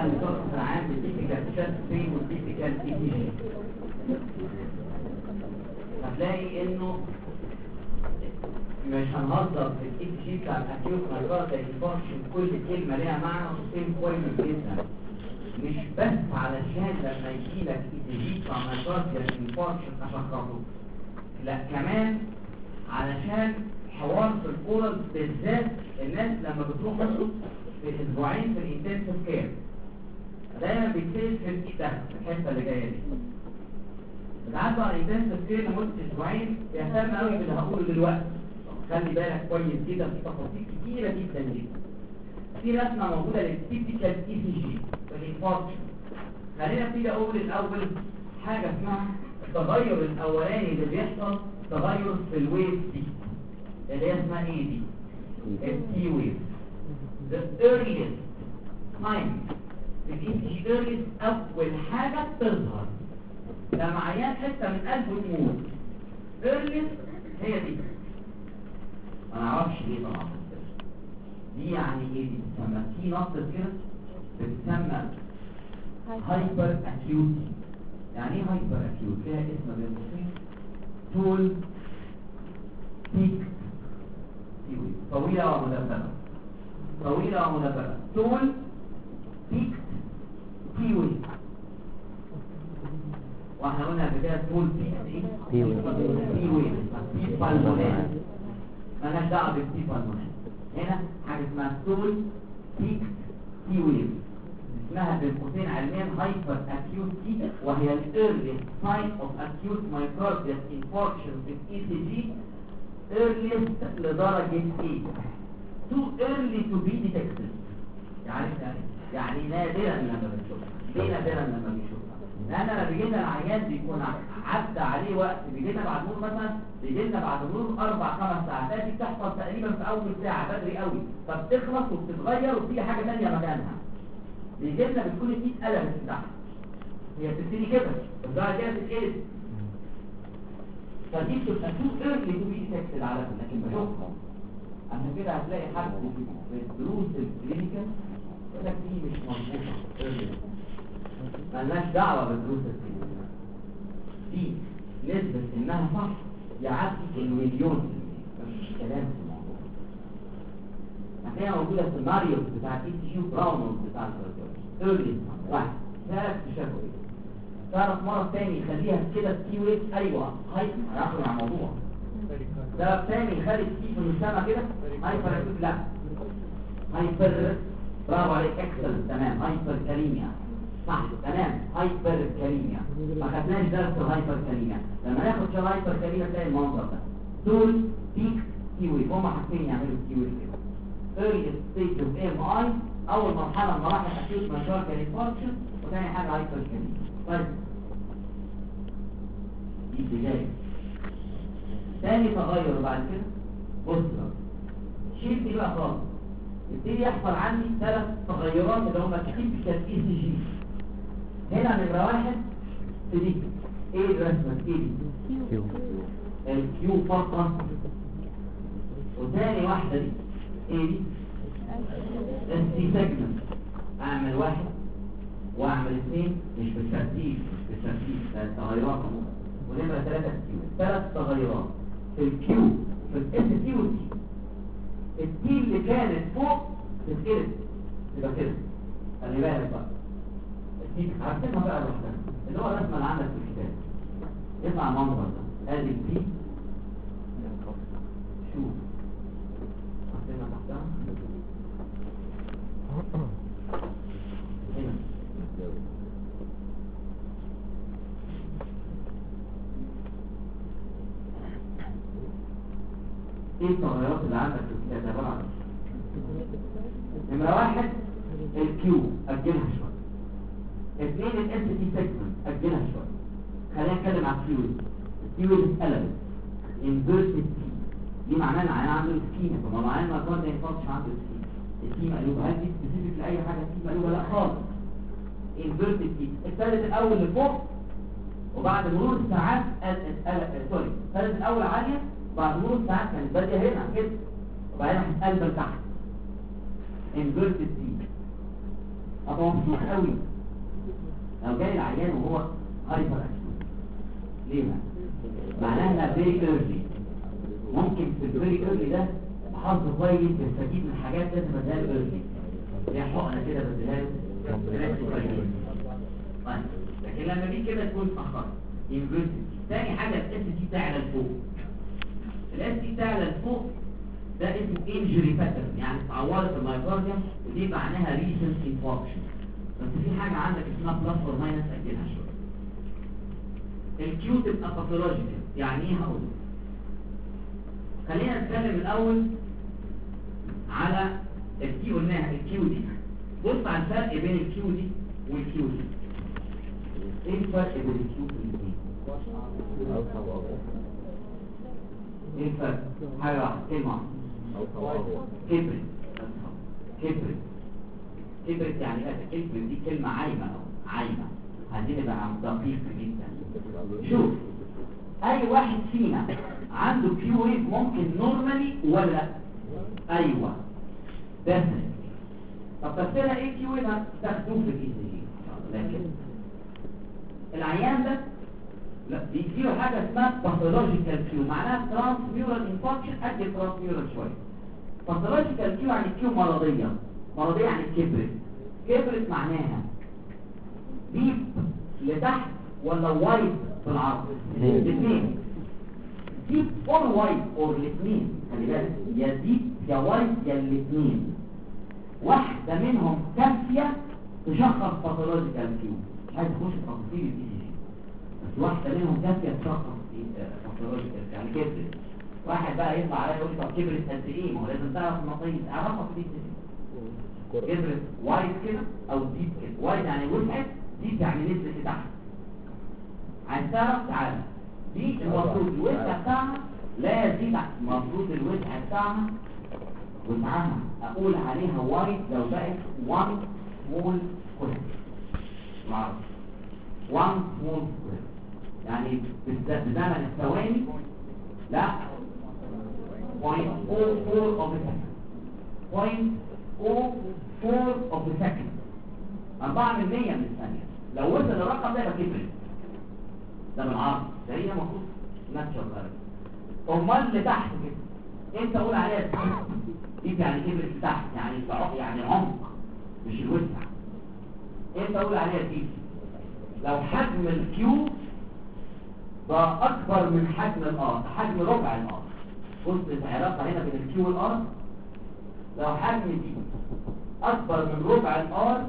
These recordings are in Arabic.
اللي بتحصل عام بالتيبيكال شات فين والتيبيكال اي تي جي. هتلاقي انه مش هنهزر في الاي تي جي بتاع الاكيوت مايكارديال انفاركشن، كل كلمه ليها معنى وسيستم كويس جدا. مش بس علشان لما يجي لك اي تي جي بتاع مايكارديال انفاركشن اشخصه، لا كمان علشان حوار في الكورال بالذات الناس لما بتروح في اسبوعين في الانتنسيف كير دايما بيتسال في الحته اللي جايه دي. بتعدوا على الانتنسيف كير لمده اسبوعين بيهتم قوي باللي هقوله دلوقتي. خلي بالك كويس جدا في تفاصيل كتيره جدا جدا. في رسمه موجوده للتيبيكال اي سي جي في الانفاركشن. خلينا نبتدي اقول الاول حاجه اسمها التغير الاولاني اللي بيحصل، تغير في الويف دي اللي هي اسمها ايه دي؟ التي ويف. The earliest time the earliest اول حاجه تظهر لما عيان حته من قلبه تموت. earliest هي دي، ما نعرفش ليه طبعا دي يعني ايه. دي بتسمى في نقطه كده بتسمى هايبر اكيوتي. يعني ايه هايبر اكيوت؟ فيها اسم بالمصري طول بيك طويله ومدببه، طويله ومدببه، طول بيك كيوي. واحنا قلنا قبل كده طول بيك ايه؟ كيوي بيك بالمونات، مالناش دعوه بالبيك بالمونات. هنا حاجه اسمها طول بيك كيوي، اسمها بين قوسين علميا هايبر اكيوتي، وهي الايرلي ساين اوف اكيوت مايكارديال انفاركشن في الاي سي جي. earliest لدرجه ايه؟ too early to be detected. يعني نادرا لما بنشوفها. ليه نادرا لما بنشوفها؟ لان لما بيجي لنا العيان بيكون عدى عليه وقت، بيجي لنا بعد مرور مثلا، بيجي لنا بعد مرور 4-5 ساعات. دي بتحصل تقريبا في اول ساعه بدري قوي، فبتخلص وبتتغير وبتيجي حاجه ثانيه مكانها. بيجي لنا بتكون الايد قلبت تحت، هي بتبتدي كده بس بعد كده بتتقلب، فدي بتبقى تو ايرلي تو بي ديتكتد على طول. لكن بشوفها عشان كده هتلاقي حد في الدروس الكلينيكال يقول لك دي مش مظبوطه، مالناش دعوه بالدروس الكلينيكال دي، نسبه انها صح يعدي المليون. مفيش كلام في الموضوع. هتلاقيها موجوده في الماريوس بتاع اي تي يو براونز بتاع ايرلي واحد. ثلاث تشابه تعرف مرة تاني يخليها كده تي ويف. ايوه هايبر هياخد على الموضوع. سبب تاني يخلي التي في المسامة كده هايبر اكيد. لا هايبر، برافو عليك، اكسل، تمام. هايبر كاليميا صح، تمام. هايبر كاليميا ما خدناش درس الهايبر كاليميا. لما ناخد شغل هايبر كاليميا تلاقي المنظر ده دول بيك تي ويف. هما حاجتين يعملوا تي ويف كده. early stage of AMI اول مرحلة مراحل acute myocardial infarction، وثاني حاجة هايبر كاليميا. طيب دي بداية. ثاني تغير بعد كده بص بقى، شيل دي بقى خالص، يبتدي يحصل عندي 3 تغيرات اللي هم التيبيكال اي سي جي. هنا نمرة 1 في دي ايه الرسمة؟ ايه دي؟ الكيو فقط. وثاني واحدة دي ايه دي؟ السي سيجمنت. اعمل 1 واعمل 2 مش بالترتيب، ده التغيرات. ونمرة 3 الكيو. 3 تغيرات في الكيو في الاس تي والتي. التي اللي كانت فوق تتقلب تبقى كده، خلي بالك بقى. التي هرسمها بقى لوحدها، اللي هو الرسمه اللي عندك في الكتاب. يطلع المنظر ده، ادي التي. شوف هرسمها تحتها هنا. ايه التغيرات اللي عندك في الكتاب؟ عبارة عن نمرة 1 الكيو اجلها شوية. 2 الاس تي سيجمنت اجلها شوية. خلينا نتكلم على الكيو اتقلبت انفيرتد تي. دي معناها ان العيان عنده اسكيميا. طب ما العيان ما كان ينفعش عنده اسكيميا. التي مقلوبه، هل دي سبيسيفيك لاي حاجه؟ التي مقلوبه؟ لا خالص. انفيرتد تي. الثالث الاول لفوق وبعد مرور الساعات سوري، الثالث الاول عاليه بعد مرور الساعات كانت باديه هنا كده، وبعدين هتقلب لتحت انفيرتد تي. ابقى مبسوط قوي لو جاي العيان وهو هايبر اكتيف. ليه بقى؟ معناها انها فيري ايرلي. ممكن في الفيري ايرلي ده بحظ كويس يستفيد من حاجات لازم بديها له ايرلي، زي حقنه كده بديها له. طيب لكن لما دي كده تكون اتاخرت انفيرتد. تاني حاجه الاس تي تعلى لفوق. الاس تي تعلى لفوق ده اسمه انجري باترن، يعني اتعورت المايكارديوم ودي معناها ريسنت انفاركشن. بس في حاجه عندك اسمها بلس اور ماينس اجلها شويه. الكيو تبقى باثولوجيكال. يعني ايه هقول؟ خلينا نتكلم الاول على الكي. قلناها الكيو دي. بص على الفرق بين الكيو دي والكيو دي. ايه الفرق بين الكيو والاثنين؟ ايه الفرق؟ حاجه واحده، كلمه كبرت. كبرت يعني ايه؟ كبرت دي كلمه عايمه أو عايمه. عايزين نبقى دقيق جدا. شوف، اي واحد فينا عنده كيو ويف ممكن نورمالي ولا؟ ايوه ديفنتلي. طب تفسيرها ايه كيو ويف؟ هتاخدوه في الاي سي جي. لكن العيان ده لا بيجيله حاجه اسمها باثولوجيكال كيو، معناها ترانسميورال انفكشن. اجل ترانسميورال شويه. باثولوجيكال كيو يعني كيو مرضيه. مرضيه يعني كبرت معناها ديب لتحت ولا وايد في العرض؟ الاثنين ديب اور وايد اور الاثنين. خلي بالك، يا ديب يا وايد يا الاثنين. واحده منهم كافيه تشخص باثولوجيكال كيو. مش عايز اخش في تفاصيل الاي سي جي، بس واحده منهم كافيه تشخص باثولوجيكال يعني كبرت. واحد بقى يطلع عليا يقول طب كبرت قد ايه؟ ما هو لازم تعرف المقاييس. اعرفها في الاي سي جي. كبرت وايد كده او ديب كده. وايد يعني وسعت، ديب يعني نزلت لتحت. عايز تعرف؟ تعالى. دي المفروض الوسع بتاعها لا يزيد. المفروض الوسع بتاعها وسعها اقول عليها وايد لو بقت 1 سمول سكوير. معروف 1 سمول سكوير يعني بزمن الثواني لا 0.04 of a second. 0.04 of a second. 4 من 100 من الثانية. لو وصل الرقم ده يبقى كبرت. ده بالعرض ده هي المفروض ناتشورال غالب. امال اللي تحت كده انت قول عليها دي يعني كبرت لتحت، يعني عمق مش الوسع. انت قول عليها دي لو حجم الكيو بقى اكبر من حجم الار، حجم ربع الار. بص العلاقه هنا بين الكيو والار. لو حجم دي اكبر من ربع الار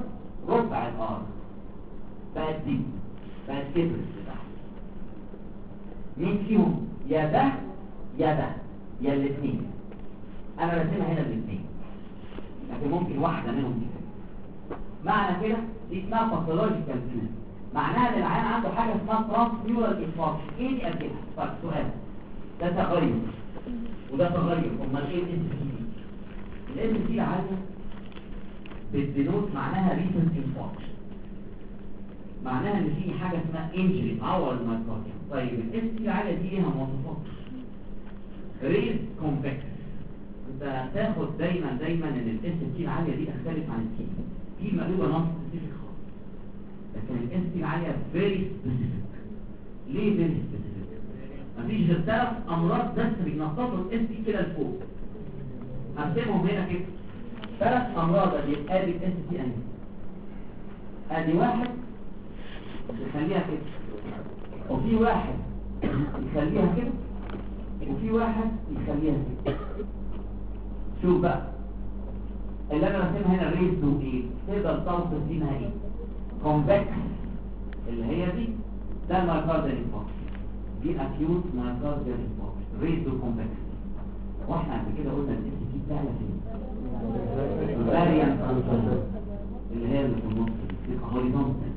بقت دي بقت كبرت لتحت. مين فيهم؟ يا ده يا الاثنين. انا راسمها هنا الاثنين، لكن ممكن واحده منهم دي. معنى كده دي اسمها باثولوجيكال كيو. معناها ان العيان عنده حاجه اسمها ترانسميورال انفكشن. ايه دي اجلها؟ طيب سؤال، ده تغير وده تغير. امال ايه الاس سي دي؟ الاس سي عاليه بالدينوت معناها ريسنت انفكشن. معناها ان في حاجه اسمها انجري تعور المايكارديوم. طيب الاس سي عاليه دي ليها مواصفات. ريز كونفكس. انت هتاخد دايما ان الاس سي العاليه دي تختلف عن التي. في مقلوبه نص سبيسيفيك خالص، لكن الاس سي العاليه فيري سبيسيفيك. ليه فيري سبيسيفيك؟ مفيش غير 3 امراض بس بينططوا الاس سي كده لفوق. هرسمهم هنا كده 3 امراض. ادي الاس سي اهي. ادي واحد يخليها كده، وفي واحد يخليها كده، وفي واحد يخليها كده. شوف بقى اللي انا رسمها هنا الريز دو ايه؟ تقدر توصف منها ايه؟ كونفكس اللي هي دي. ده المايكارديال انفكشن، دي اكيوت مايكارديال انفكشن ريز دو كونفكس. واحنا قبل كده قلنا الاس تي بتاعنا فين؟ فاريانت اللي هي اللي في النص دي هوريزونتال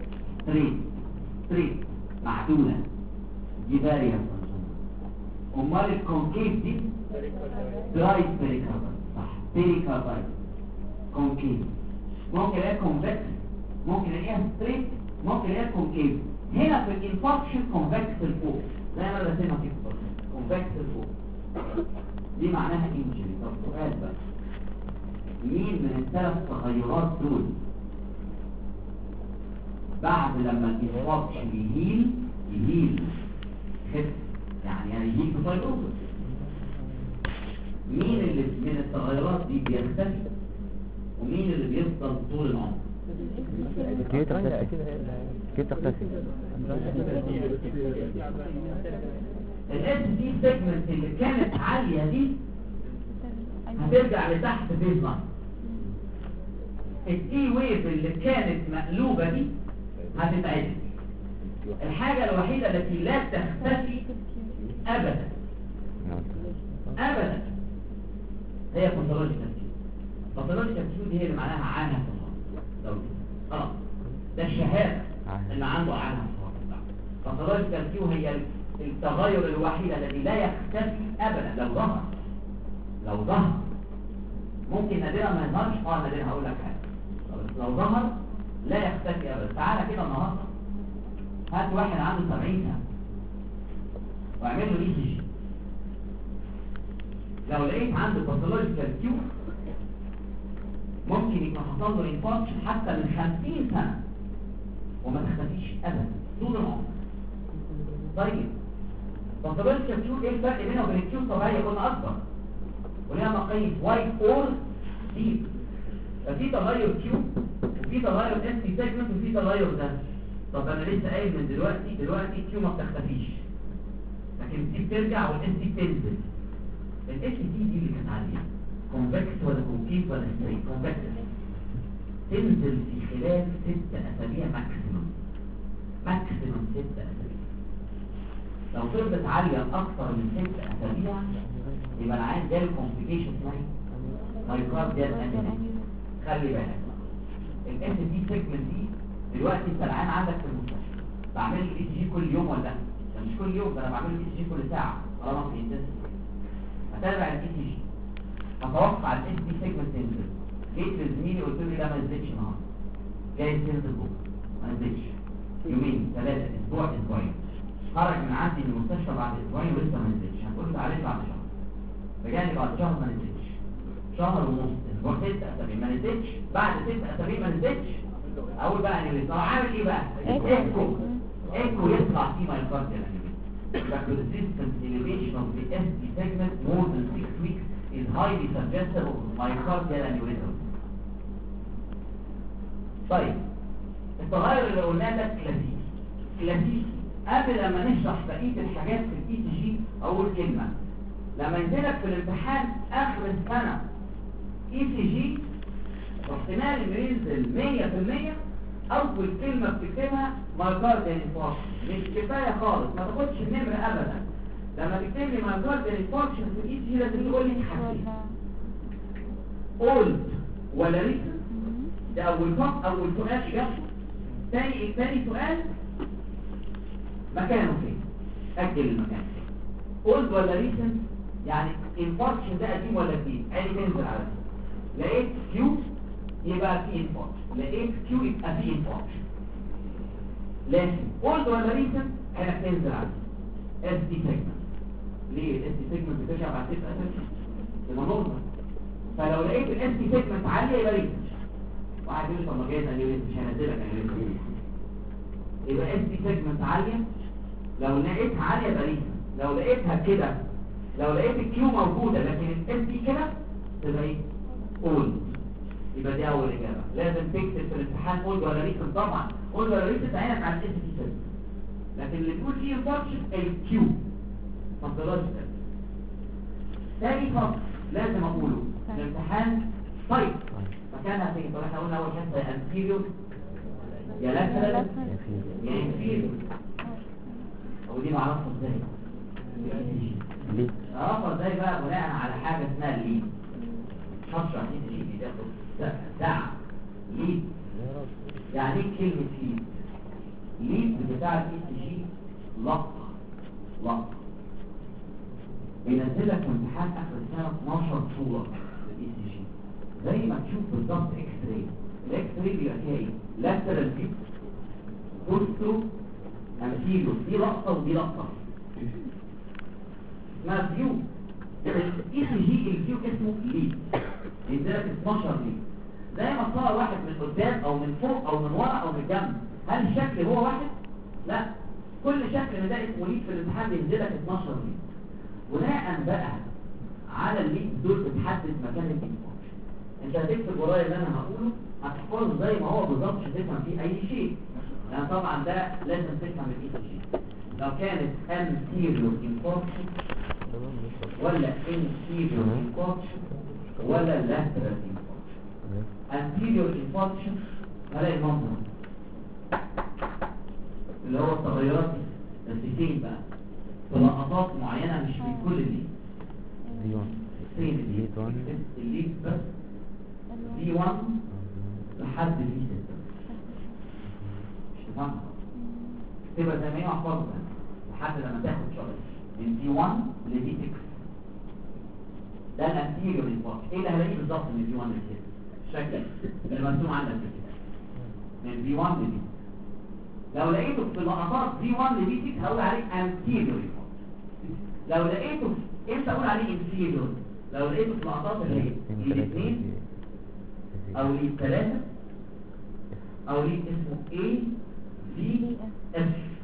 ستريت معدوله، دي فاريانت. امال الكونكيف دي درايت بيريكاردايت. صح، بيريكاردايت كونكيف. ممكن الاقيها كونفكس، ممكن الاقيها ستريت، ممكن الاقيها كونكيف. هنا في الانفكشن كونفكس لفوق زي ما انا رسمها كده، كونفكس لفوق. دي معناها انجري. طب سؤال بقى، مين من ال3 تغيرات دول بعد لما الانفاركشن يهيل خف، يعني يهيل بفايبروزس. مين اللي من التغيرات دي بيختفي ومين اللي بيفضل طول العمر؟ كيف تختفي الاس دي سيجمنت اللي كانت عالية دي هترجع لتحت بيز لاين. الاي ويف اللي كانت مقلوبة دي هتتعدل. الحاجة الوحيدة التي لا تختفي ابدا ابدا هي باثولوجيكال كيو. باثولوجيكال كيو دي هي اللي معناها عانى خلاص، ده الشهادة اللي عنده عانى باثولوجيكال كيو. هي التغير الوحيد الذي لا يختفي ابدا. لو ظهر ممكن نادرا ما يظهرش، نادرا هقول لك حاجه، لو ظهر لا يختفي ابدا. تعالى كده النهارده هات واحد عنده 70 سنه واعمل له اي سي جي، لو لقيت عنده باثولوجيكال كيو ممكن يكون حصل له انفاركشن حتى من 50 سنه وما تختفيش ابدا طول العمر. طيب باثولوجيكال كيو ايه الفرق بينه وبين الكيو الطبيعيه؟ قلنا اكبر وليها مقاييس واي اور دي. ففي تغير كيو وفي تغير اس تي سيجمنت وفي تغير ده. طب انا لسه قايل من دلوقتي كيو ما بتختفيش، لكن دي بترجع والاس تي بتنزل. الاس تي دي اللي كانت عاليه كونفكس ولا كونكيف ولا ستريت؟ كونفكس تنزل في خلال 6 اسابيع ماكسيموم 6 اسابيع. لو فضلت عاليه اكتر من 6 اسابيع يبقى العين ده الكومبليكيشن اسمها مايوكارديال انيميا. خلي بالك الاس دي سيجمنت دي دلوقتي انت العين عندك في المستشفى بعمل له اي جي كل يوم ولا ده مش كل يوم، ده انا بعمل له اي جي كل ساعه طالما في انتنسيتي. هتابع الاي جي اتوقع الاس دي سيجمنت تنزل. جيت لزميلي قلت له ده ما نزلش النهارده، جاي تنزل بكره ما نزلش، يومين 3 اسبوع اسبوعين. خرج من عندي من المستشفى بعد اسبوعين ولسه ما نزلش، هتقول له تعالى بعد شهر. رجعني بعد شهر ما نزلش، شهر ونص، اسبوع 6 اسابيع ما نزلش، بعد 6 اسابيع ما نزلش. اول بقى ان اللي عامل ايه بقى؟ ايكو يطلع فيه مايوكارديال انيميا. The resistance elevation of the ST segment more than 6 weeks is highly suggestive of myocardial aneurysm. طيب التغير اللي قلناه ده كلاسيكي. قبل لما نشرح بقيه الحاجات في الاي تي جي اول كلمه لما ينزلك في الامتحان اخر السنه اي سي جي واحتمال انه ينزل 100%، اول كلمه بتكتبها مايوكارديال انفاركشن. مش كفايه خالص، ما تاخدش النمره ابدا. لما تكتب لي مايوكارديال انفاركشن في الاي سي جي لازم تقول لي حاجتين: اولد ولا ريسنت. ده اول سؤال اجابته. تاني سؤال مكانه فين؟ اجل المكان فين. اولد ولا ريسنت يعني انفاركشن ده قديم ولا جديد؟ ادي تنزل على دي. لقيت كيو يبقى في انفاركشن، لقيت كيو يبقى في انفاركشن. لكن اولد ولا ريسنت انا تنزل على دي. اس دي سيجمنت. ليه الاس دي سيجمنت بترجع بعد 6 اسابيع؟ يبقى نورمال. فلو لقيت الاس دي سيجمنت عاليه يبقى ريسنت. واحد يقول لي طب ما جايز انيوريزم مش هنزلك انيوريزم. يبقى اس دي سيجمنت عاليه، لو لقيتها عاليه يبقى ريسنت. لو لقيتها كده، لو لقيت الكيو موجوده لكن الاس دي كده تبقى ايه؟ اولد. يبقى دي اول اجابه. لازم تكتب في الامتحان اولد ولا ريسنت. طبعا اولد ولا ريسنت عينك على الاس دي سيجمنت، لكن اللي تقول فيه انفاركشن الكيو باثولوجيكال. تاني فقط لازم اقوله الامتحان. طيب مكانها فين؟ طب احنا قلنا اول حته يا انتيريور يا لاترال يا انفيريور. ودي معرفها ازاي؟ ليه؟ اعرفها ازاي بقى؟ بناء على حاجه اسمها الليد. هشرح ليد دي تاخد ساعه. ليد يعني ايه كلمه ليد؟ ليد بتاع الاي سي جي لقطه بينزل لك امتحان اخر السنه 12 صوره في الاي سي جي زي ما تشوف بالظبط اكس راي. الاكس راي بيبقى فيها ايه؟ لاترال فيو، بوسترو، انتيريور. دي لقطه ودي لقطه اسمها فيو. الاي سي جي الفيو اسمه ليد، بينزل لك 12 ليد. زي ما تصور واحد من قدام او من فوق او من ورا او من الجنب، هل الشكل هو واحد؟ لا، كل شكل من ده اسمه ليد في الامتحان بينزل لك 12 ليد. بناء بقى على الليد دول بتحدد مكان الانفورميشن. انت هتكتب ورايا اللي انا هقوله، هتحفظه زي ما هو بالظبط، مش هتفهم فيه اي شيء، لان طبعا ده لازم تفهم الاي سي جي. لو كانت anterior infarction ولا inferior infarction ولا lateral infarction. anterior infarction هلاقي المنظر اللي هو التغيرات السيتين بقى في لقطات معينة، مش في كل الليد. فين الليد بس V1 لحد V6 مش تفهم، تبقى زي ما هي محفظة لحد لما تاخد شغل من V1 ل V6. ده الانتيريور انفاركشن. ايه اللي هلاقيه بالظبط من V1 ل V6؟ الشكل اللي مرسوم عندك كده من V1 ل V6. لو لقيته في لقطات V1 ل V6 هقول عليه anterior infarction. لو لقيته امتى اقول عليه inferior؟ لو لقيته في لقطات اللي هي الاثنين او الثلاثة او ليه اسمه A V F،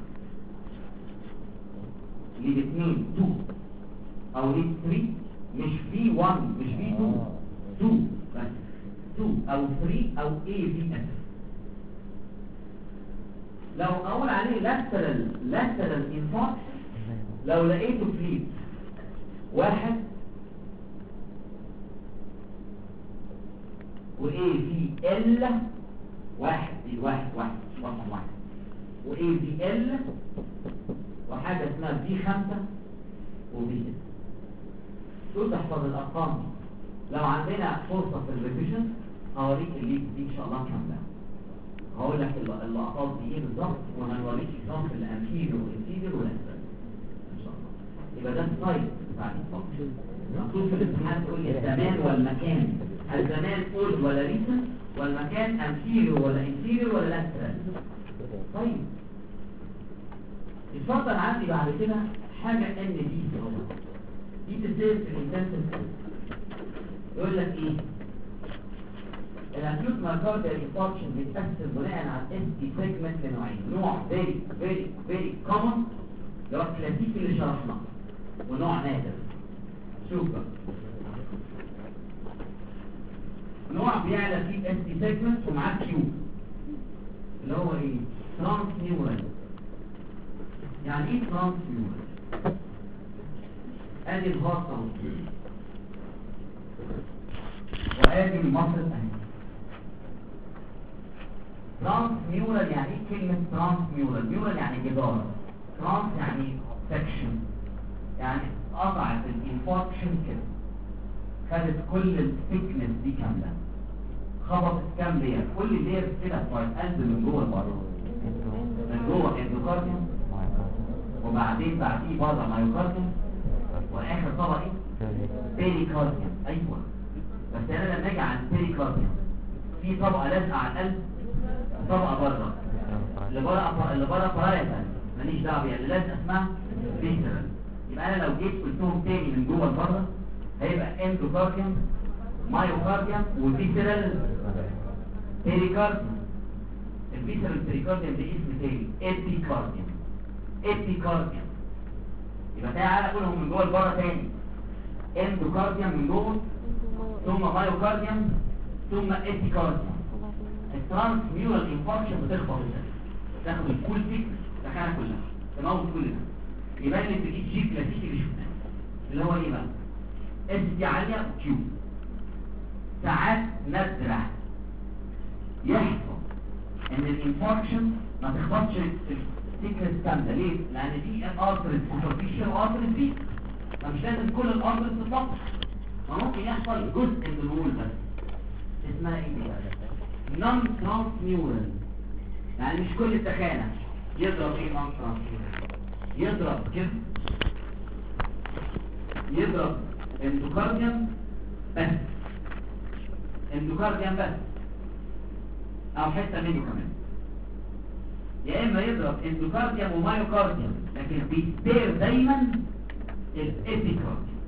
ليه 2 او ليه 3، مش V1 مش V2، 2 بس 2 او 3 او A V F. لو اقول عليه lateral infarction لو لقيته فليت واحد و A V L واحد و A V L وحاجة اسمها V5 و V6. شو تحفظ الارقام دي؟ لو عندنا فرصة في الريفيجن هوريك الليد دي ان شاء الله كاملة، هقول لك اللقطات دي ايه بالظبط، وهنوريك اكزامبل الانتيريور والانتيريور والانتيريور ان شاء الله. يبقى ده السايد بتاع الانفكشن. مكتوب في الامتحان تقول لي الزمان والمكان، الزمان اولد ولا ريسنت، والمكان انتيريور ولا انتيريور ولا لاترال. طيب اتفضل عندي بعد كده حاجه ان دي تسير في الانتنسيف. يقول لك ايه؟ الاكيوت مايوكارديال انفاركشن بيتقسم بناء على الاس تي سيجمنت لنوعين. نوع فيري كومن اللي هو الكلاسيكي اللي شرحناه، ونوع نادر. شوف بقى، نوع بيعلى فيه الاس تي سيجمنت ومعاه كيو اللي هو ايه؟ ترانس نيورال. يعني ايه ترانس نيورال؟ ادي الهارت اهو وادي المصل اهي. ترانس نيورال يعني ايه كلمة ترانس نيورال؟ نيورال يعني جدار، ترانس يعني سكشن، يعني قطعت الانفاركشن كده، خدت كل الثيكنس دي كاملة، خبطت كام لير، كل لير كده بتوع القلب من جوه لبره، من جوه اندوكارديوم وبعدين بعديه بره مايوكارديوم واخر طبقه ايه؟ بيريكارديوم. ايوه بس انا لما اجي على البيريكارديوم في طبقه لازقه على القلب، طبقه بره اللي بره بارايتال ماليش دعوه بيها، اللي لازقه اسمها فيسرال. يبقى انا لو جيت قلتهم تاني من جوه لبره هيبقى اندوكارديوم مايوكارديوم وفيسرال بيريكارديوم. الفيسرال بيريكارديوم ده اسم تاني ابيكارديوم. ابيكارديوم يبقى تعالى اقولهم من جوه لبره تاني. اندوكارديوم من جوه، ثم مايوكارديوم، ثم ابيكارديوم. الترانس ميورال انفاركشن بتخبط كده، تاخد الكول تيك تخانه كلها، تموت كل ده. يبقى اللي بتجيب شيء كلاسيكي اللي شفناه اللي هو ايه بقى؟ اس دي عاليه كيو. ساعات نادره يحصل ان الانفاركشن ما تخبطش السيكنس كامله. ليه؟ لان دي الارترز سوبرفيشال وارترز دي، فمش لازم كل الارترز تتلطش، فممكن يحصل جزء من الوول بس. اسمها ايه دي؟ نون ترانس نيورال. يعني مش كل التخانه يضرب ايه نون ترانس نيورال، يضرب كده، يضرب اندوكارديوم بس، اندوكارديوم بس او حته منه كمان، يا اما يضرب اندوكارديوم ومايوكارديوم، لكن بيستير دايما الابيكارديوم.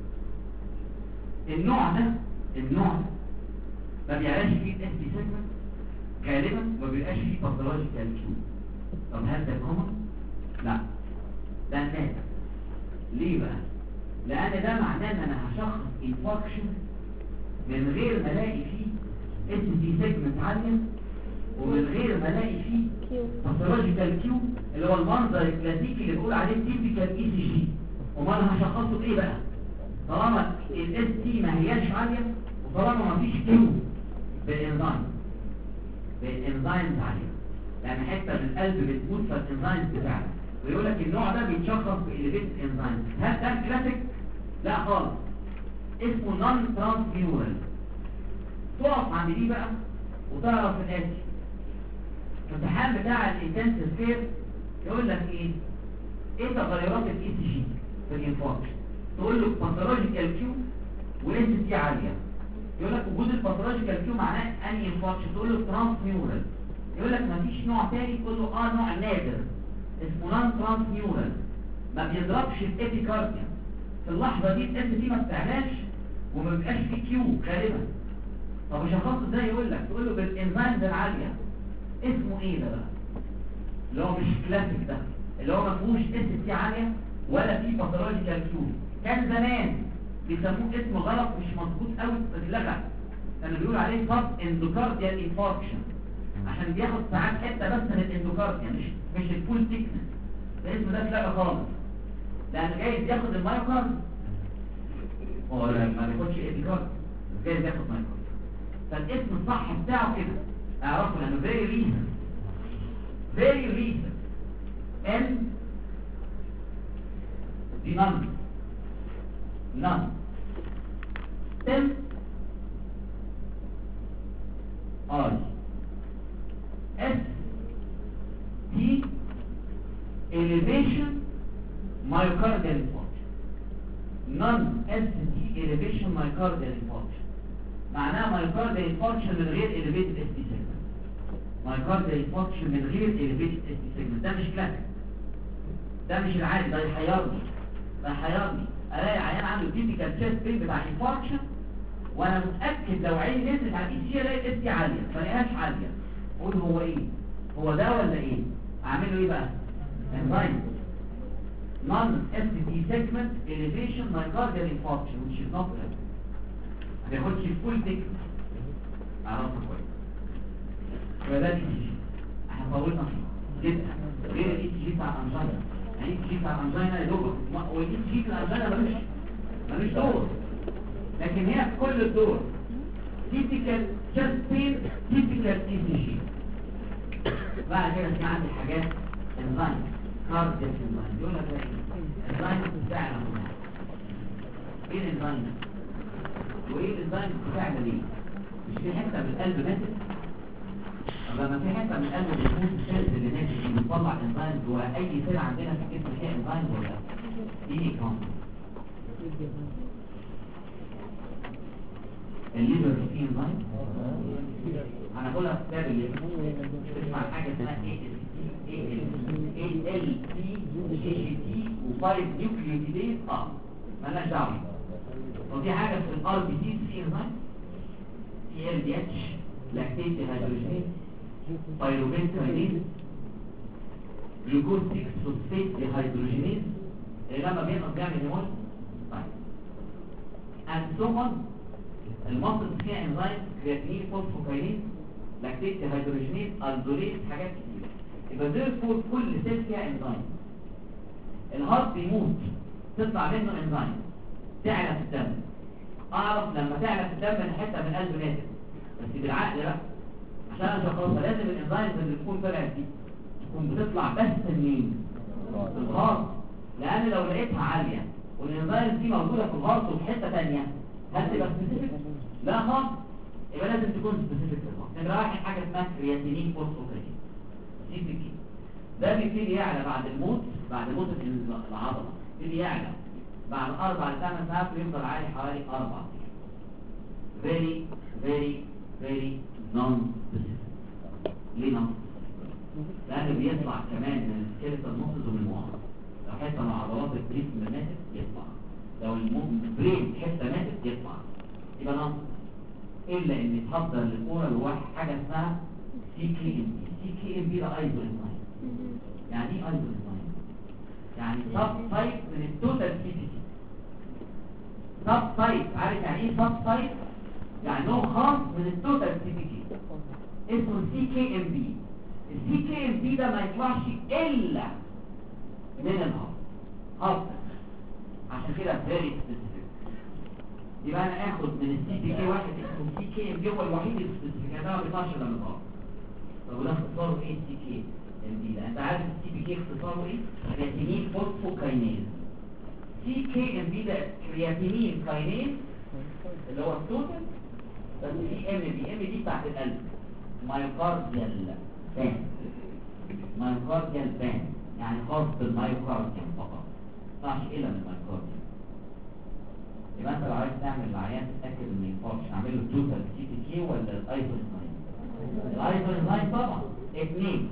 النوع ده ما بيعلاش فيه الاس بي سيجمنت غالبا، ما بيبقاش فيه باثولوجي باثولوجيكال كيو. طب هل ده كومن؟ لا، ده نادر. ليه بقى؟ لان ده معناه ان انا هشخص انفاركشن من غير ما الاقي فيه اس دي سيجمنت عاليه، ومن غير ما الاقي فيه باثولوجيكال كيو اللي هو المنظر الكلاسيكي اللي بيقول عليه تيبيكال اي سي جي. امال انا هشخصه بايه بقى؟ طالما الاس تي ما هياش عاليه، وطالما ما فيش كيو بالانزيمز عاليه، يعني حته من القلب بتموت فالانزيمز بتاعها، ويقول لك النوع ده بيتشخص باليفيتد انزيمز. هل ده كلاسيك؟ لا خالص، اسمه نون ترانسميورال. تقف عند دي بقى وتعرف الاتي. الامتحان بتاع الانتنسيف كير يقول لك ايه تغيرات الاي سي جي في الانفاركشن؟ تقول له باثولوجيكال كيو واس تي عاليه. يقول لك وجود الباثولوجيكال كيو معناه اني انفاركشن، تقول له ترانسميورال. يقول لك ما فيش نوع تاني، تقول له نوع نادر اسمه نون ترانسميورال، ما بيضربش الابيكارديا. في اللحظه دي الاس تي ما بتعلاش وما بيبقاش فيه كيو غالبا. طب اشخصه ازاي؟ يقول لك تقول له بالانزيمز العاليه. اسمه ايه ده بقى؟ اللي هو مش كلاسيك ده، اللي هو ما فيهوش اس تي عاليه ولا فيه باثولوجيكال كيو. كان زمان بيسموه اسم غلط مش مظبوط قوي، اتلغى. كانوا بيقولوا عليه سب اندوكارديال انفاركشن، عشان بياخد ساعات حته بس من الاندوكارديا، مش الفول تيكنس. الاسم ده اتلغى خالص، لان جايز ياخد المايوكارد هو ما بياخدش ايبيكارد، جايز ياخد مايوكارد. فالاسم الصح بتاعه كده اعرفه، لانه very recent ان دي none stem R S T elevation myocardial infarction. non S T elevation myocardial infarction معناها myocardial infarction من غير elevated ST segment. myocardial infarction من غير elevated ST segment ده مش كلاسيك، ده مش العادي، ده يحيرني الاقي عيان عنده تيبيكال تشيست بين بتاع انفاركشن، وانا متاكد لو عيني نزلت على الاي سي الاقي الاس تي عاليه، ما الاقيهاش عاليه. اقول هو ايه؟ هو ده ولا ايه؟ اعمل له ايه بقى؟ انزايم نون اس تي سيجمنت اليفيشن مايوكارديال انفاركشن which is not good. ما بياخدش فول تيك، اعرفه كويس. وده الاي سي جي احنا طولنا فيه جدا، غير الاي سي جي بتاع الانجينا. الاي سي جي بتاع الانجينا يا دوبك، والاي سي جي بتاع الانجينا ملوش دور، لكن هي في كل الدور تيبيكال تشست بين، تيبيكال اي سي جي. بعد كده في عندي حاجات انزايم كاردياك انزايم، يقول لك انزايم بتاعنا ايه الانزايم؟ وايه الانزايم بتاعنا ليه؟ مش في حته من القلب ماتت؟ طب لما في حته من القلب بتموت السيلز اللي ماتت دي بتطلع انزايم جوا اي سيل عندنا في الجسم فيها انزايم ولا لا؟ ايه كام؟ الليفر فيه انزايم؟ انا بقولها في كتاب الليفر، تسمع حاجه اسمها ALT و5 نيوكليوتيديز مالناش دعوه. وفي حاجه في الار بي سي فيه انزايم CLDH لاكتيت ديهيدروجينيز بايروبين كاينيز جلوكوز 6 فوسفات ديهيدروجينيز اللي لما بينقص بيعمل هيمول. طيب and so on. المصل فيها انزايم كرياتينين فوسفوكاينيز لاكتيت ديهيدروجينيز الدوليز حاجات كتير. يبقى therefore كل سيل فيها انزايم. الهارت بيموت تطلع منه انزايم تعلى في الدم. اعرف لما تعلى في الدم ان حته من القلب ماتت، بس بالعقل بقى عشان اشخصها لازم الانزايمز اللي تكون طلعت دي تكون بتطلع بس منين؟ في الهارت. لان لو لقيتها عاليه والانزايمز دي موجوده في الهارت وفي حته ثانيه هل تبقى سبيسيفيك؟ لا خالص. يبقى لازم تكون سبيسيفيك في الهارت. نمره واحد حاجه اسمها كرياتينين فوسفوكاينيز CCK. ده بيبتدي يعلى بعد الموت، بعد موت العضله يبتدي يعلى بعد 4 ل 8 ساعات ويفضل عالي حوالي 4. very very very non specific. ليه non specific؟ لأنه بيطلع كمان من السكيلتال ماسلز ومن المخ. لو حته من عضلات الجسم ماتت يطلع، لو البرين حته ماتت يطلع، يبقى non. الا ان يتحضر للكوره اللي هو حاجه اسمها CKMT السي كي ام بي ده ايزو انزايم. يعني ايه ايزو انزايم؟ يعني سب تايب من التوتال سي بي كي. سب تايب، عارف يعني ايه سب تايب؟ يعني نوع خاص من التوتال سي بي كي اسمه سي كي ام بي. السي كي ام بي ده ما يطلعش الا من الهارت، عشان كده فيري سبيسيفيك. يبقى انا اخد من السي بي كي واحد اسمه سي كي ام بي هو الوحيد السبيسيفيك، ده ما بيطلعش الا من الهارت. طب وده اختصاره ايه السي كي ام بي ده؟ انت عارف السي بي كي اختصاره ايه؟ كرياتينين فوسفوكاينيز. سي كي ام بي ده كرياتينين كاينيز اللي هو التوتال، بس في ام بي. ام دي بتاعت القلب، مايوكارديال بان. مايوكارديال بان يعني خاص بالمايوكارديوم فقط، ما يطلعش الا من المايوكارديوم. يبقى انت لو عايز تعمل العيان تتاكد ان ما ينفعش تعمل له توتال سي بي كي ولا الايزوانزايم. الايزوانزايم طبعا اثنين.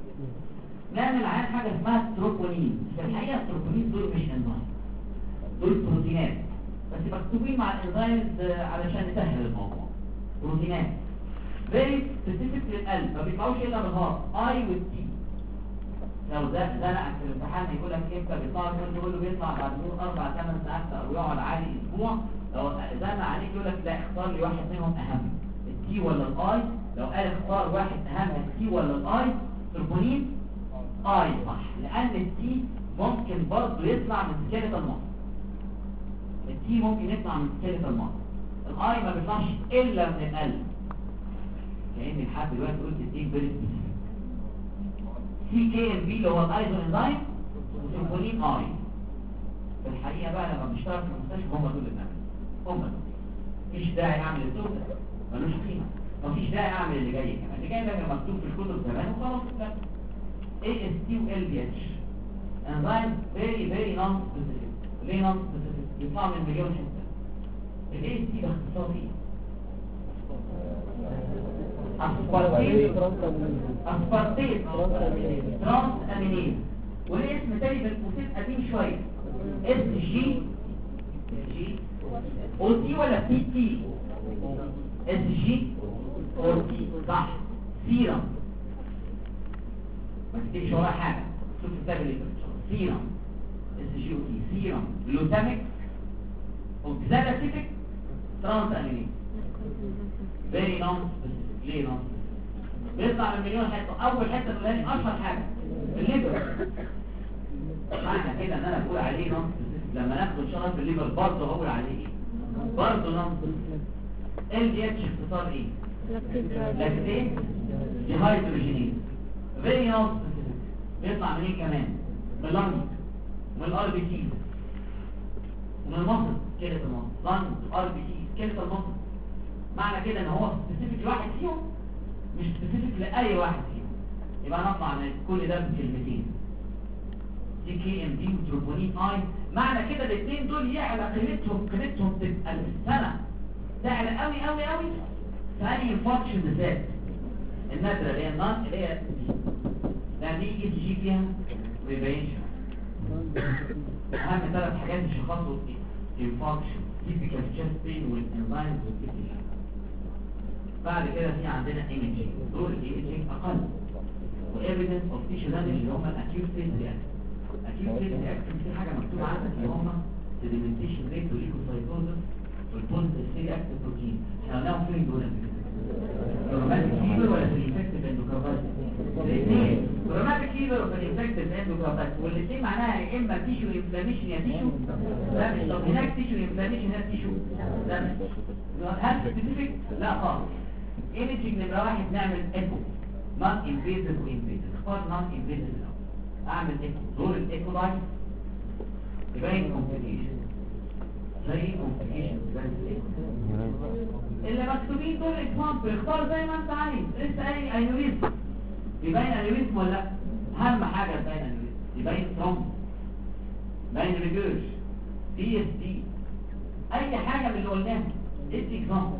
نعمل عيان حاجه اسمها تروبونين. في الحقيقه التروبونين دول مش انزيم، دول بروتينات بس مكتوبين مع الانزيمز علشان نسهل الموضوع. بروتينات فيري سبيسيفيك للقلب، ما بيطلعوش الا من الهارت. اي والتي لو ده زنقك في الامتحان يقول لك امتى بيطلع، تقول له بيطلع بعد 4-8 ساعات او يقعد عادي اسبوع. لو زنق عليك يقول لك لا اختار لي واحد منهم اهم، التي ولا الاي. لو قال اختار واحد اهم، التي ولا الاي، تروبونين اي صح، لان التي ممكن برضه يطلع من سكيلتال ماسل. التي ممكن يطلع من سكيلتال ماسل، الاي ما بيطلعش الا من القلب. كأني لحد دلوقتي قلت التي فيري سبيسيفيك. سي كي ام بي اللي هو الايزو انزايم وتروبونين اي. في الحقيقه بقى لما بنشتغل في المستشفى هم دول اللي بنعمل، هم دول. مفيش داعي اعمل التوتال، ملوش قيمه. مفيش داعي اعمل اللي جاي كمان، اللي جاي ده كان مكتوب في الكتب زمان وخلاص. لا اي اس تي وال بي اتش انزايم فيري نون سبيسيفيك. ليه نون سبيسيفيك؟ بيطلع من مليون حته. الاي اس تي ده اختصار ايه؟ اسبارتيت ترانس امينيز. والاسم تاني بالقوسين قديم شويه، اس جي او تي ولا بي تي؟ اس جي او تي صح. سيرم ما تكتبش وراها حاجه، شوف كتاب الليترشر. سيرم اس جي او تي، سيرم جلوتاميك اوكزالاتيفيك ترانس امينيز. فيري نون سبيسيفيك. ليه نون سبيسيفيك؟ بيطلع من مليون حته. اول حته تقولها لي اشهر حاجه الليبر. معنى كده ان انا بقول عليه نون سبيسيفيك لما ناخد ان شاء الله في الليبر برضه هقول عليه ايه؟ برضه نون سبيسيفيك. ال دي اتش اختصار ايه؟ لاكتين ديهايدروجينيز. فيري نون سبيسيفيك. بيطلع منين كمان؟ من اللنج ومن الار بي سي ومن المصل كده المصل. لنج ار بي سي كده المصل. معنى كده ان هو سبيسيفيك لواحد فيهم مش سبيسيفيك لاي واحد فيهم. يبقى نطلع من كل ده بكلمتين، سي كي ام دي وتروبونين اي. معنى كده الاثنين دول يعلى قيمتهم تبقى السنه تعلى قوي قوي قوي في انهي انفكشن بالذات النادره اللي هي النان اللي هي لان دي اي جي فيها ما يبينش. اهم 3 حاجات يشخصوا انفكشن تيبيكال تشست بين والانزايمز والكيتيشن. بعد كده في عندنا ايميجينج. دول الايميجينج اقل، وايفيدنس اوف تيشو دامج اللي هم الاكيوت فيز رياكشن. اكيوت فيز رياكشن في حاجه مكتوبه عندك اللي هم سيديمنتيشن ريت وليكوسايتوزس والبوزيتيف سي اكتيف بروتين. احنا قلناهم فين دول؟ روماتيك فيبر ولا في الانفكتيف اندوكاردايتس؟ الاثنين روماتيك فيبر وفي الانفكتيف اندوكاردايتس، والاثنين معناها يا اما تيشو انفلاميشن يا تيشو دامج. طب هناك تيشو انفلاميشن هنا تيشو دامج. هل سبيسيفيك؟ لا خالص. ايميجينج نمره 1 نعمل ايكو نون انفيزيف وانفيزيف. اختار نون انفيزيف الاول. اعمل ايكو. دور الايكو لايت يبين كومبليكيشن زي كومبليكيشن اللي مكتوبين دول اكزامبل. اختار زي ما انت عايز. لسه قايل انيوريزم، يبين انيوريزم ولا لا؟ اهم حاجه تبين انيوريزم، يبين ترومب، يبين ريجيرش، بي اس دي، اي حاجه من اللي قلناها. ادي اكزامبل.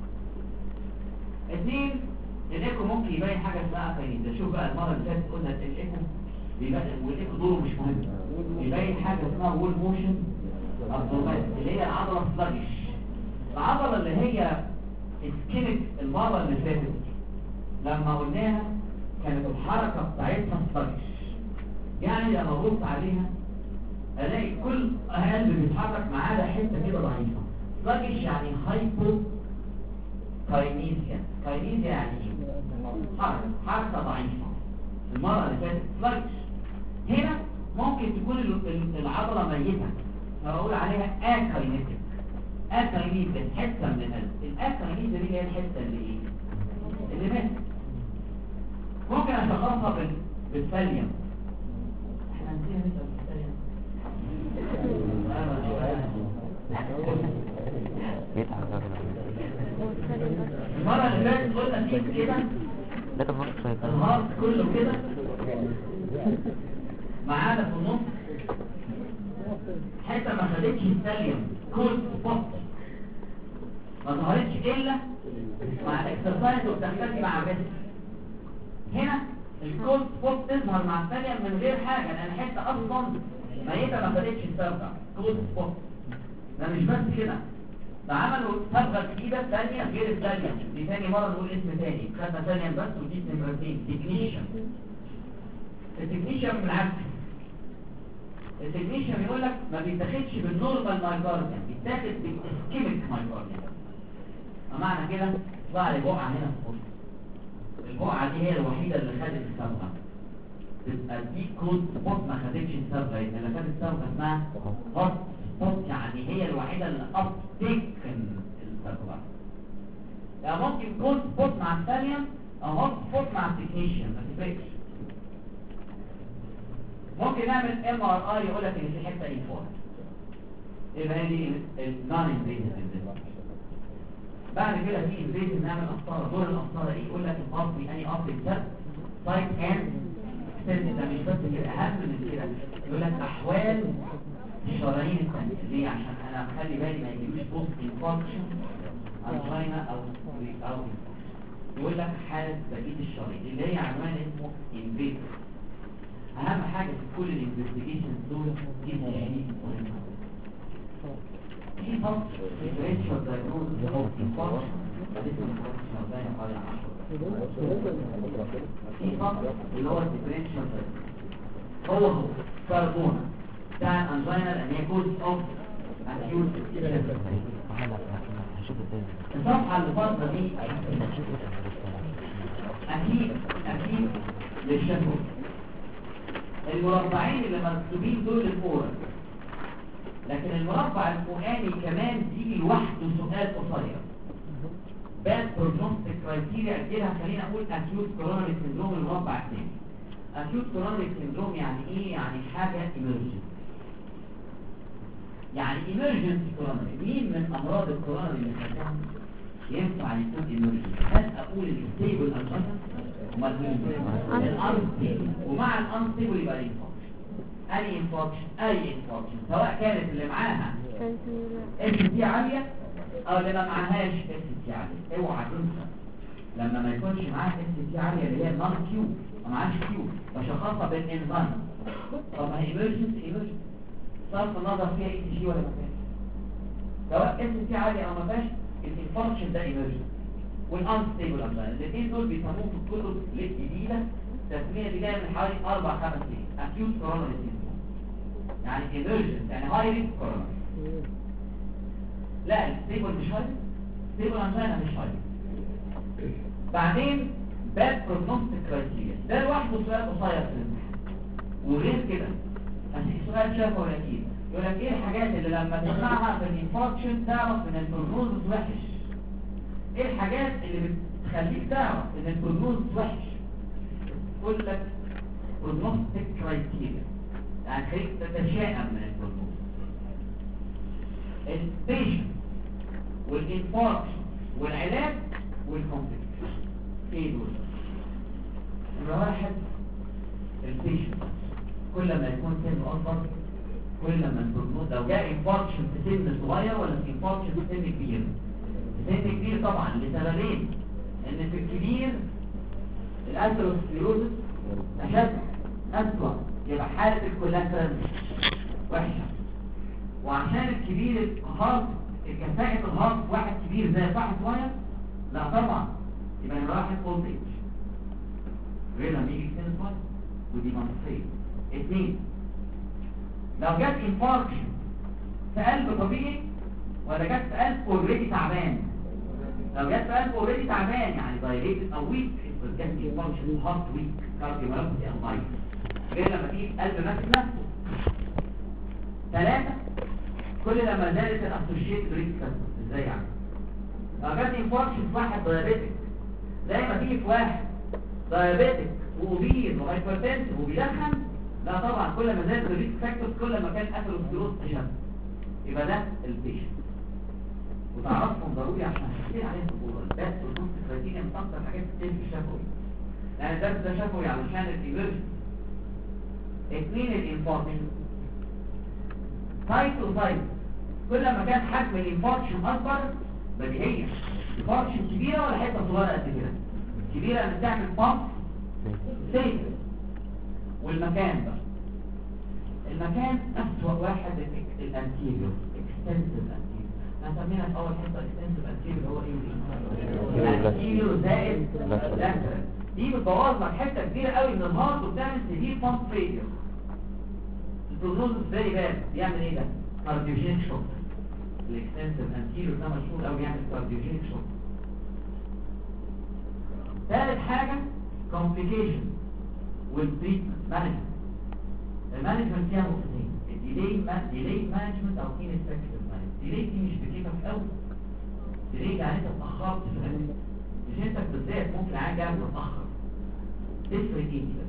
2 الايكو ممكن يبين حاجه اسمها افينيزا. شوف بقى المره اللي فاتت قلنا الايكو بيبين، والايكو دوره مش مهم، يبين حاجه اسمها وول موشن ابدومين اللي هي العضله سلاجش. العضله اللي هي اسكنت المره اللي فاتت لما قلناها كانت الحركة بتاعتها sluggish. يعني لما ابص عليها الاقي كل قلب بيتحرك ما عدا حته كده ضعيفه. sluggish يعني هايبو كاينيزيا. كاينيزيا يعني ايه؟ حركه ضعيفه. المره اللي فاتت sluggish. هنا ممكن تكون العضله ميته فبقول عليها اكاينيتيك. اكاينيزيا حته من القلب. الاكاينيزيا دي هي الحته اللي ايه؟ اللي ماتت. ممكن اشخصها بالثاليوم. احنا نسينا نسال بالثاليوم. المرة اللي فاتت قلنا فيه كده الهارت كله كده معانا في النص حتى ما خدتش الثاليوم كول سبوت ما ظهرتش الا مع الاكسرسايز وبتختفي مع الريست. هنا الكول سبوت تظهر مع الثانية من غير حاجة لأن حتة أصلا ميتة ما خدتش الصبغة. كول سبوت ده مش بس كده، ده عملوا صبغة جديدة ثانية غير الثانية. دي ثاني مرة نقول اسم ثاني، خدنا ثانية بس ودي نمرتين. تكنيشن. التكنيشن بالعكس. التكنيشن يقول لك ما بيتاخدش بالنورمال مايكارديان، بيتاخد بالاسكيميك مايكارديان. معنى كده طلع لي بقعة هنا في الوسط. البقعة دي هي الوحيدة اللي خدت الصبغة. تبقى دي كود سبوت ما خدتش الصبغة، لأن اللي خدت الصبغة اسمها هوت سبوت، يعني هي الوحيدة اللي أبتكن الصبغة. يعني ممكن كود سبوت مع الثانية أو هوت سبوت مع التكنيشن ما تفرقش. ممكن نعمل MRI يقول لك إن في حتة إنفورت. يبقى دي النون انفيزيف. بعد كده في انفيزيف نعمل قسطره. دور القسطره ايه؟ يقول لك القسط انهي قسط ده سايت اند اكستنشن. ده مش بس كده، اهم من كده يقول لك احوال الشرايين الثانيه. ليه؟ عشان انا اخلي بالي ما يجيبوش بوست انفكشن انجينا او يقول لك حاله بقيه الشرايين اللي هي عنوان اسمه انفيزيف. اهم حاجه في كل الانفستيجيشن دول دي في فصل differential diagnosis of infarction. في فصل اللي هو differential diagnosis هو كاربونا بتاع الانجينا لان هي cause of acute الصفحة اللي فاضلة دي اكيد للشفوي. المربعين اللي مكتوبين دول الفورة، لكن المربع الفوقاني كمان دي لوحده سؤال قصير. باد بروجنوستيك كرايتيريا اجلها. خلينا اقول اكيوت كورونري سيندروم المربع الثاني. اكيوت كورونري سيندروم يعني ايه؟ يعني حاجه ايمرجنسي. يعني ايمرجنسي كورونري. مين من امراض الكورونري اللي خدناها ينفع يكون ايمرجنسي؟ هل اقول الستيبل انجينا الانستيبل، ومع الانستيبل يبقى اي انفكشن سواء كانت اللي معاها اس تي عاليه او اللي ما معاهاش اس تي عاليه. اوعى تنسى لما ما يكونش معاها اس تي عاليه اللي هي نون كيو ما معاش كيو بشخصها بالانزيم. طب ما هي ايمرجنسي صرف النظر فيها اي تي جي ولا ما فيهاش، سواء اس تي عاليه او ما فيهاش الانفكشن ده ايمرجنسي. والانستيبل انجينا الاثنين دول بيسموهم في الكتب الجديده التسميه دي جايه من حوالي 4-5 سنين. اكيوت كورونري يعني emergent يعني high risk coronary. لا الستيبل مش هاي، ستيبل انجينا مش هاي. بعدين bad prognostic criteria ده لوحده سؤال قصير في الامتحان. وغير كده السؤال شافه اكيد يقول لك ايه الحاجات اللي لما تسمعها في الانفكشن تعرف ان البروجنوز وحش؟ ايه الحاجات اللي بتخليك تعرف ان البروجنوز وحش؟ يقول لك prognostic criteria يعني خليك تتشائم من البروجنوز. البيشنت والانفاركشن والعلاج والكومبليكيشن. ايه دول؟ نمرة 1 البيشنت. كل ما يكون سنه اكبر كل ما البروجنوز لو جاء انفاركشن في سن صغير ولا في انفاركشن في سن كبير. سن كبير طبعا لسببين، ان في الكبير الأثيروسكليروزس اشد اسوأ يبقى حالة الكولاترال وحشة. وعشان الكبير الهارت كفاءة الهارت واحد كبير زي واحد صغير لا طبعا يبقى نراحل فولتج. غير لما يجي اكستنسيف فايت ودي منطقيه. 2 لو جت انفاركشن في قلب طبيعي ولا جت في قلب اوريدي تعبان. لو جت في قلب اوريدي تعبان يعني دايريكت او ويك جت انفاركشن هارت ويك كارديوميوباثي او بايت غير لما تيجي في قلب ماسك نفسه. 3 كل لما زادت الاسوشيت ريسك. ازاي يعني؟ لو جت انفاركشن في واحد دايابيتك زي ما تيجي في واحد دايابيتك وأوبيز وهايبرتنسيف وبيدخن، لا طبعا كل ما زادت الريسك فاكتورز كل ما كان اثيروسكليروز اشد. يبقى ده البيشنت وتعرفهم ضروري عشان كتير عليهم البطوله. الباس والنص كريتيريا من اكتر حاجات كتير في الشفوي لان الدرس ده شفوي علشان الايمرجنسي. 2 الانفاركشن سايت وسايت كل ما كان حجم الانفاركشن اكبر بديهيا انفاركشن كبيره ولا حته صغيره قد كده؟ كبيره لما تعمل بامب سيف. والمكان بقى المكان أسوأ واحد الانتيريور اكستنسيف انتيريور. هنسميها في اول حته اكستنسيف انتيريور هو ايه؟ الانتيريور زائد لاترال. دي بتبوظ لك حته كبيره قوي من الهارت وبتعمل سيفير بامب فيلير. البروجنوز فيري باد. بيعمل ايه ده؟ كارديوجينيك شوك. الاكستنسيف انتيريور ده مشهور قوي يعمل كارديوجينيك شوك. ثالث حاجه كومبليكيشن والتريتمنت مانجمنت. المانجمنت فيها نقطتين، الديلي مانجمنت او انفكتيف مانجمنت. ديلي دي مش بكيفك قوي. ديلي يعني انت اتاخرت في العلاج. مش انت بالذات ممكن العيان جاي متاخر. تفرق ايه كده؟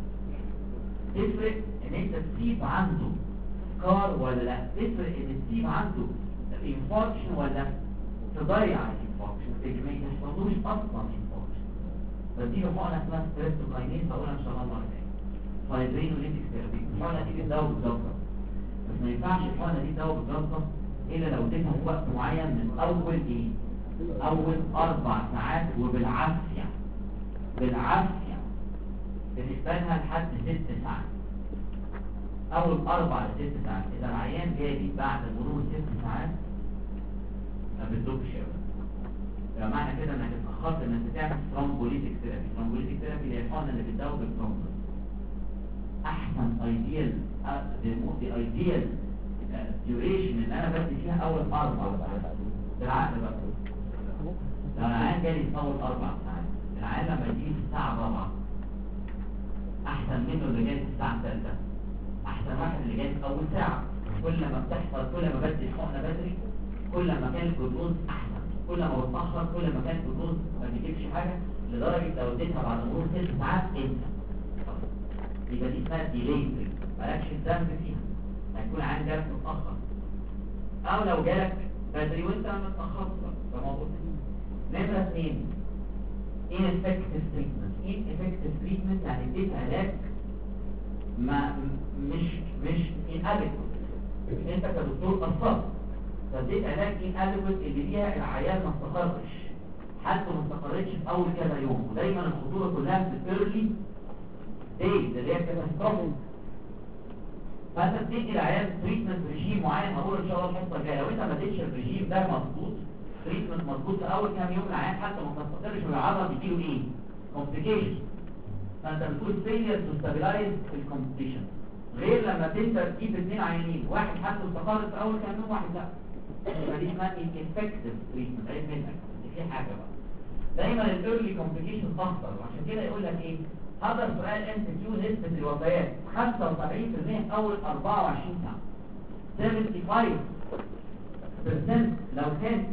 تفرق ان انت تسيب عنده سكار ولا لا. تفرق ان تسيب عنده انفاركشن ولا تضيع الانفاركشن. ما يحصلوش اصلا انفاركشن. بديله حقنه اسمها ستريبتوكاينيز هقولها ان شاء الله مره ثانيه. فايبرينوليتيك ثيرابي. الحقنه دي بتداوي بالجلطه بس ما ينفعش الحقنه دي تداوي بالجلطه الا لو اديتها في وقت معين من اول ايه؟ اول 4 ساعات وبالعافيه. بالعافيه بنقبلها لحد 6 ساعات. اول 4 ل 6 ساعات. اذا العيان جالي بعد مرور 6 ساعات ما بتدوبش ابدا. يبقى معنى كده انك اتاخرت انك تعمل ثرومبوليتيك ثيرابي. ثرومبوليتيك ثيرابي اللي هي الحقنه اللي بتداوي بالثرومبوس. احسن ايديال ايديال ديوريشن ان انا بدي فيها اول 4 ساعات. بالعقل بقى لو العيان جالي في اول 4 ساعات العيان لما يجي في الساعه 4 احسن منه اللي جاي في الساعه 3. احسن واحد اللي جاي في اول ساعه. كل ما بتحصل كل ما بدي الحقنه بدري كل ما كان الجلوكوز احسن. كل ما بتاخر كل ما كان الجلوكوز ما بيجيبش حاجه لدرجه لو اديتها بعد مرور 6 ساعات انسى. يبقى دي اسمها ديلي مالكش الذنب فيها. هيكون عندك جالك متاخر او لو جالك بدري وانت ما اتاخرتش فموضوع تاني. نمره 2 ineffective treatment. ineffective treatment يعني اديت علاج ما مش inadequate. انت كدكتور قصرت فاديت علاج inadequate اللي فيها العيان ما استقرش حالته ما استقرتش في اول كذا يوم. ودايما الخطوره كلها في الايرلي دايز اللي هي كاتاستروفيك. فانت بتدي العيان تريتمنت ريجيم معين. هقول ان شاء الله الحصه الجايه لو انت ما اديتش الريجيم ده مظبوط تريتمنت مظبوط في اول كام يوم العيان حتى ما تستقرش ويعرض يجيله ايه؟ كومبليكيشن. فانت بتقول فيلير تو ستابلايز الكومبليكيشن غير لما تقدر تجيب 2 عيانين واحد حتى استقر في اول كام يوم واحد لا. يبقى دي اسمها انفكتيف تريتمنت. عيب منك في حاجه بقى. دايما الايرلي كومبليكيشن اخطر وعشان كده يقول لك ايه؟ هذا السؤال انت كيو نسبة الوفيات 75% اول 24 ساعة. 75% لو كان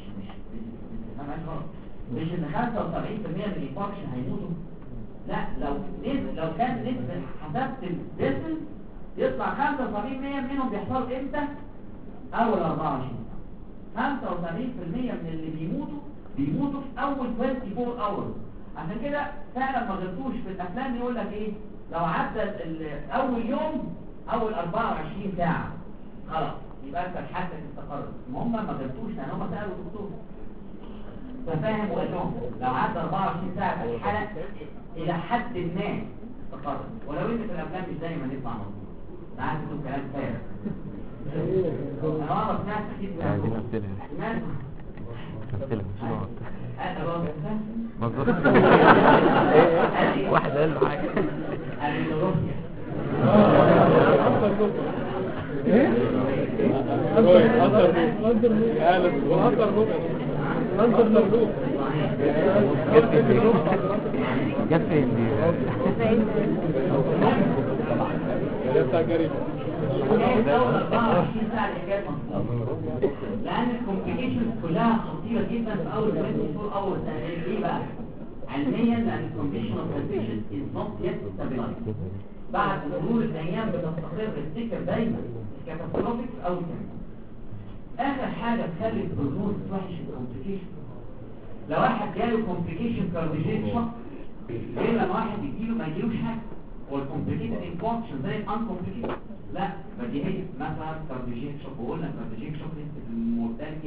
مش ان 75% من الانفكشن هيموتوا. لا لو كان نسبة حسبت الديسل يطلع 75% منهم بيحصلوا امتى؟ اول 24 ساعة. 75% من اللي بيموتوا في اول 24 hours. عشان كده فعلا ما غلطوش في الافلام يقول لك ايه؟ لو عدى اول يوم اول 24 ساعه خلاص يبقى انت حالتك استقرت. هم ما غلطوش لان هم سالوا الدكتور ففاهم وقال لهم لو عدى 24 ساعه الحاله الى حد ما استقرت. ولو ان في الافلام مش دايما يطلع مظبوط. انا عارف انه كلام فارغ. انا سمعت كتير كمثلها مش نقط انا بقى مظبوط واحد قال له حاجه الروسيا جت فين دي اول 24 ساعه الحكايه مظبوطه لان الكومبليكيشنز كلها خطيره جدا في اول 8 شهور اول سنتين. ليه بقى؟ علميا لان الكونديشن اوف ترانزيشن از نوت يت ستابلايزد. بعد مرور الايام بتستقر السكر دايما كاتاستروفيك او كده. اخر حاجه تخلي البروجنوز وحش الكومبليكيشن. لو واحد جاله كومبليكيشن كارديولوجيك شوك غير لما واحد يجيله ما يجيلوش حاجه. هو الكومبليكيتد انفاركشن زي الانكومبليكيتد. لا بديهيه مثلا كارديولوجيك شوك، وقلنا كارديولوجيك شوك نسبه المورتاليتي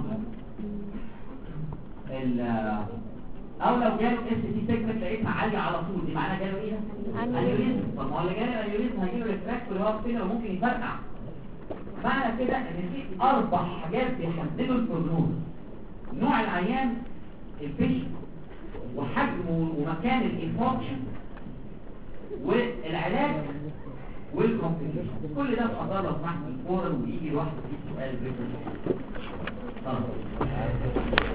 100. او لو جاله اس تي سيجمنت لقيتها عاليه على طول، دي معناها جاله ايه؟ انيوريزم. طب ما هو اللي جاله انيوريزم هيجيله ريفراكتوري هارت فيلر وممكن يفرقع. معنى كده ان في 4 حاجات بيحددوا البروجنوز: نوع العيان، البيشنت، وحجمه ومكان الانفاركشن، والعلاج، والكومبليكيشن. كل ده بقدر لو سمحت الفورا ويجي لوحده في سؤال بيبقى